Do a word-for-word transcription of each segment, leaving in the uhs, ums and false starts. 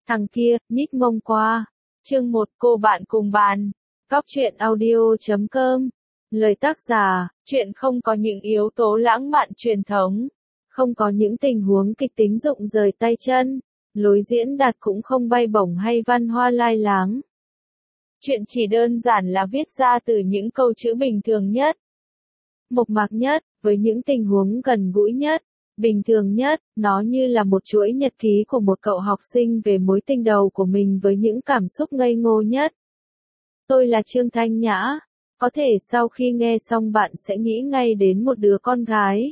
Thằng kia, nhích mông qua. Chương một, cô bạn cùng bàn. Góc truyện audio chấm com. Lời tác giả, truyện không có những yếu tố lãng mạn truyền thống, không có những tình huống kịch tính rụng rời tay chân, lối diễn đạt cũng không bay bổng hay văn hoa lai láng. Chuyện chỉ đơn giản là viết ra từ những câu chữ bình thường nhất, mộc mạc nhất, với những tình huống gần gũi nhất, bình thường nhất, nó như là một chuỗi nhật ký của một cậu học sinh về mối tình đầu của mình với những cảm xúc ngây ngô nhất. Tôi là Trương Thanh Nhã. Có thể sau khi nghe xong bạn sẽ nghĩ ngay đến một đứa con gái.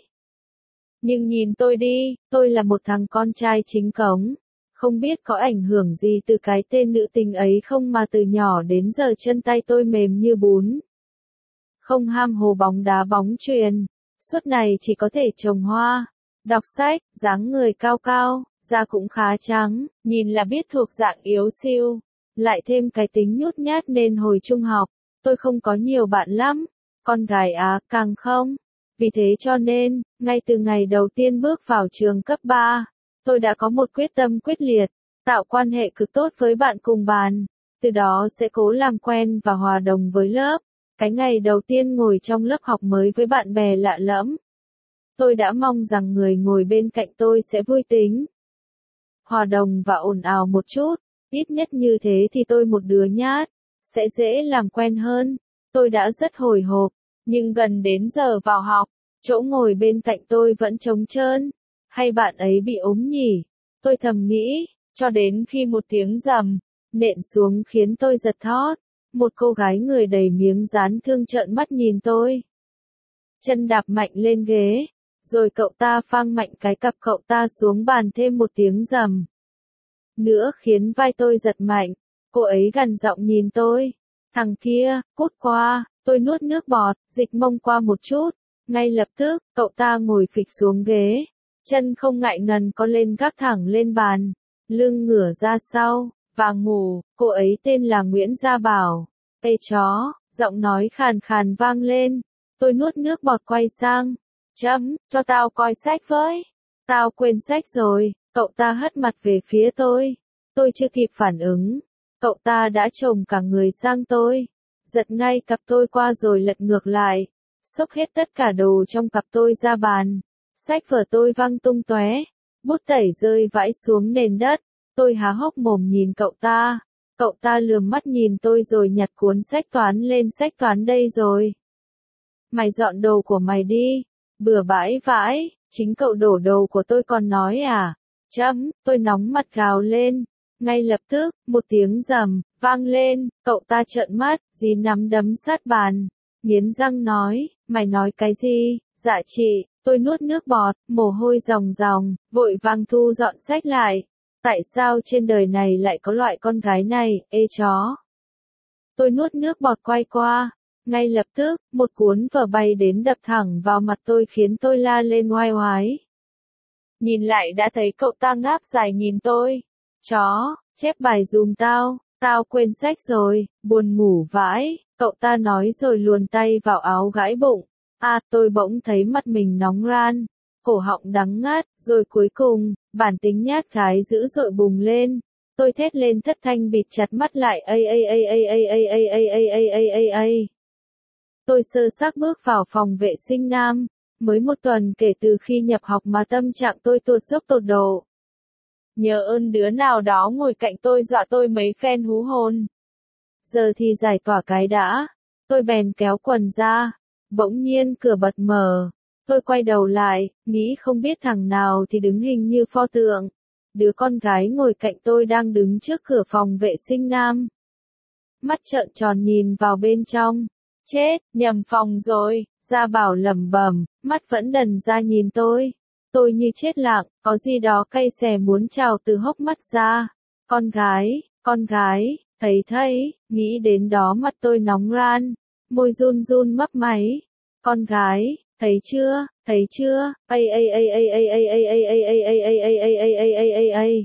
Nhưng nhìn tôi đi, tôi là một thằng con trai chính cống. Không biết có ảnh hưởng gì từ cái tên nữ tình ấy không mà từ nhỏ đến giờ chân tay tôi mềm như bún. Không ham hồ bóng đá bóng chuyền, suốt này chỉ có thể trồng hoa, đọc sách, dáng người cao cao, da cũng khá trắng, nhìn là biết thuộc dạng yếu siêu. Lại thêm cái tính nhút nhát nên hồi trung học, tôi không có nhiều bạn lắm, con gái á càng không. Vì thế cho nên, ngay từ ngày đầu tiên bước vào trường cấp ba, tôi đã có một quyết tâm quyết liệt, tạo quan hệ cực tốt với bạn cùng bàn, từ đó sẽ cố làm quen và hòa đồng với lớp. Cái ngày đầu tiên ngồi trong lớp học mới với bạn bè lạ lẫm, tôi đã mong rằng người ngồi bên cạnh tôi sẽ vui tính, hòa đồng và ồn ào một chút, ít nhất như thế thì tôi một đứa nhát, sẽ dễ làm quen hơn. Tôi đã rất hồi hộp, nhưng gần đến giờ vào học, chỗ ngồi bên cạnh tôi vẫn trống trơn. Hay bạn ấy bị ốm nhỉ? Tôi thầm nghĩ, cho đến khi một tiếng rầm nện xuống khiến tôi giật thót. Một cô gái người đầy miếng dán thương trợn mắt nhìn tôi. Chân đạp mạnh lên ghế, rồi cậu ta phang mạnh cái cặp cậu ta xuống bàn, thêm một tiếng rầm nữa khiến vai tôi giật mạnh. Cô ấy gằn giọng nhìn tôi. Thằng kia, cút qua. Tôi nuốt nước bọt, dịch mông qua một chút. Ngay lập tức, cậu ta ngồi phịch xuống ghế. Chân không ngại ngần có lên gác thẳng lên bàn. Lưng ngửa ra sau, và ngủ. Cô ấy tên là Nguyễn Gia Bảo. Ê chó, giọng nói khàn khàn vang lên. Tôi nuốt nước bọt quay sang. Chấm, cho tao coi sách với. Tao quên sách rồi. Cậu ta hất mặt về phía tôi. Tôi chưa kịp phản ứng. Cậu ta đã chồm cả người sang tôi. Giật ngay cặp tôi qua rồi lật ngược lại. Xốc hết tất cả đồ trong cặp tôi ra bàn. Sách vở tôi văng tung tóe. Bút tẩy rơi vãi xuống nền đất. Tôi há hốc mồm nhìn cậu ta. Cậu ta lườm mắt nhìn tôi rồi nhặt cuốn sách toán lên. Sách toán đây rồi. Mày dọn đồ của mày đi. Bừa bãi vãi. Chính cậu đổ đồ của tôi còn nói à? Chấm, tôi nóng mặt gào lên. Ngay lập tức, một tiếng rầm vang lên, cậu ta trợn mắt, dí nắm đấm sát bàn, nghiến răng nói, mày nói cái gì? Dạ chị. Tôi nuốt nước bọt, mồ hôi ròng ròng, vội vàng thu dọn sách lại. Tại sao trên đời này lại có loại con gái này, ê chó? Tôi nuốt nước bọt quay qua. Ngay lập tức, một cuốn vở bay đến đập thẳng vào mặt tôi khiến tôi la lên oai oái. Nhìn lại đã thấy cậu ta ngáp dài nhìn tôi. Chó, chép bài dùm tao, tao quên sách rồi, buồn ngủ vãi, cậu ta nói rồi luồn tay vào áo gãi bụng. À, tôi bỗng thấy mặt mình nóng ran, cổ họng đắng ngắt, rồi cuối cùng, bản tính nhát gái dữ dội bùng lên. Tôi thét lên thất thanh bịt chặt mắt lại. Ây ây ây ây ây ây ây ây ây ây ây ây ây. Tôi sơ xác bước vào phòng vệ sinh nam. Mới một tuần kể từ khi nhập học mà tâm trạng tôi tụt dốc tột độ. Nhờ ơn đứa nào đó ngồi cạnh tôi dọa tôi mấy phen hú hồn. Giờ thì giải tỏa cái đã. Tôi bèn kéo quần ra. Bỗng nhiên cửa bật mở. Tôi quay đầu lại, nghĩ không biết thằng nào thì đứng hình như pho tượng. Đứa con gái ngồi cạnh tôi đang đứng trước cửa phòng vệ sinh nam. Mắt trợn tròn nhìn vào bên trong. Chết, nhầm phòng rồi. Gia Bảo lẩm bẩm, mắt vẫn đần ra nhìn tôi. Tôi như chết lặng, có gì đó cay xè muốn trào từ hốc mắt ra. Con gái, con gái, thấy thấy, nghĩ đến đó mắt tôi nóng ran, môi run run mấp máy. Con gái, thấy chưa, thấy chưa, ây ây ây ây ây ây ây ây ây ây ây ây ây ây ây ây ây ây ây.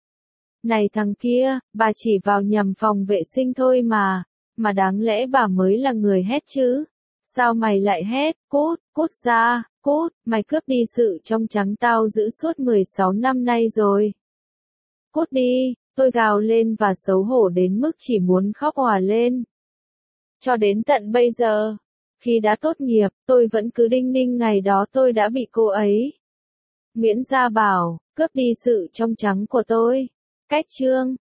Này thằng kia, bà chỉ vào nhầm phòng vệ sinh thôi mà, mà đáng lẽ bà mới là người hét chứ. Sao mày lại hét, cút, cút ra, cút, mày cướp đi sự trong trắng tao giữ suốt mười sáu năm nay rồi. Cút đi, Tôi gào lên và xấu hổ đến mức chỉ muốn khóc òa lên. Cho đến tận bây giờ, khi đã tốt nghiệp, tôi vẫn cứ đinh ninh ngày đó tôi đã bị cô ấy Nguyễn Gia Bảo cướp đi sự trong trắng của tôi. Cách chương